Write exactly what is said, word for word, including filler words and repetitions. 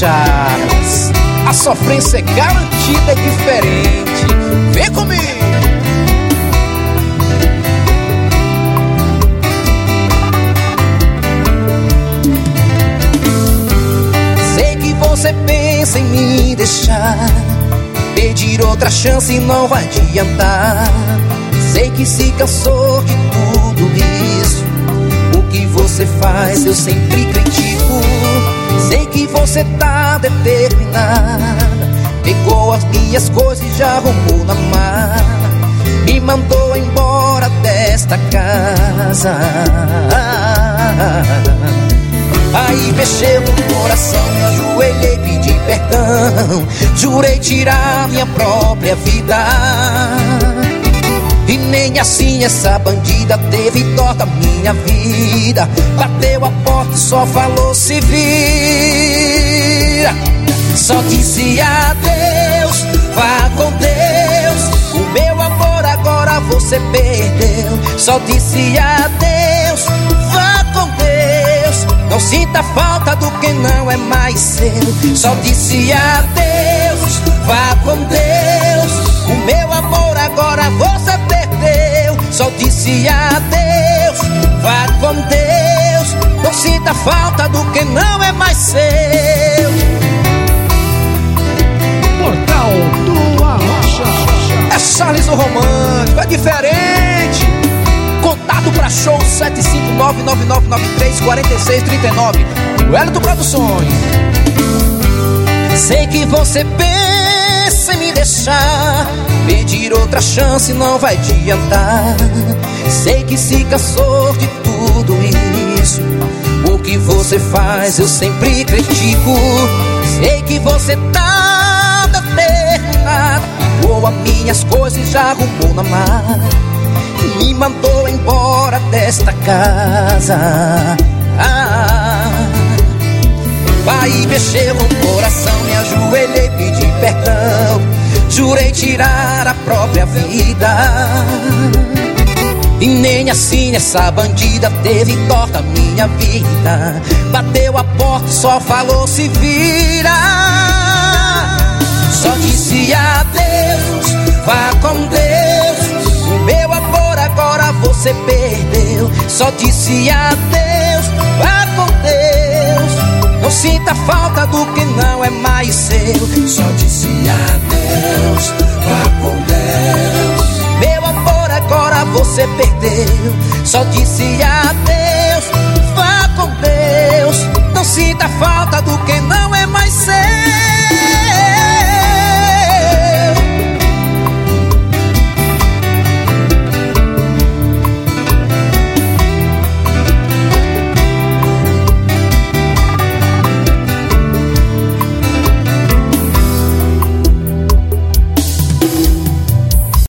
Charles. A sofrência é garantida, é diferente. Vem comigo. Sei que você pensa em me deixar, pedir outra chance não vai adiantar. Sei que se cansou de tudo isso. O que você faz eu sempre critico. Sei que você tá determinada, pegou as minhas coisas e já arrumou na mala, me mandou embora desta casa. Aí mexeu no coração, me ajoelhei, pedi perdão, jurei tirar minha própria vida. E nem assim essa bandida teve dó da minha vida. Bateu a porta e só falou se vira. Só disse adeus, vá com Deus. O meu amor agora você perdeu. Só disse adeus, vá com Deus. Não sinta falta do que não é mais seu. Só disse adeus, vá com Deus. O meu amor agora você perdeu. Só disse adeus, vá com Deus. Não sinta falta do que não é mais seu. Portal do Arrocha. É Charles o romântico, é diferente. Contato pra show sete cinco nove nove nove nove três quatro seis três nove. Wellington Produções. Sei que você pensa em me deixar, pedir outra chance não vai adiantar. Sei que se cansou de tudo isso. O que você faz eu sempre critico. Sei que você tá determinada, pegou as minhas coisas e já arrumou na mala, me mandou embora desta casa. Ah, vai mexer no coração, me ajoelhei, pedi perdão, jurei tirar a própria vida. E nem assim essa bandida teve dó da minha vida. Bateu a porta e só falou se vira. Só disse adeus, vá com Deus. O meu amor agora você perdeu. Só disse adeus, vá com Deus. Não sinta falta do que não é mais seu. Só disse adeus, vá com Deus. Meu amor agora você perdeu. Só disse adeus, vá com Deus. Não sinta falta do que não é mais seu.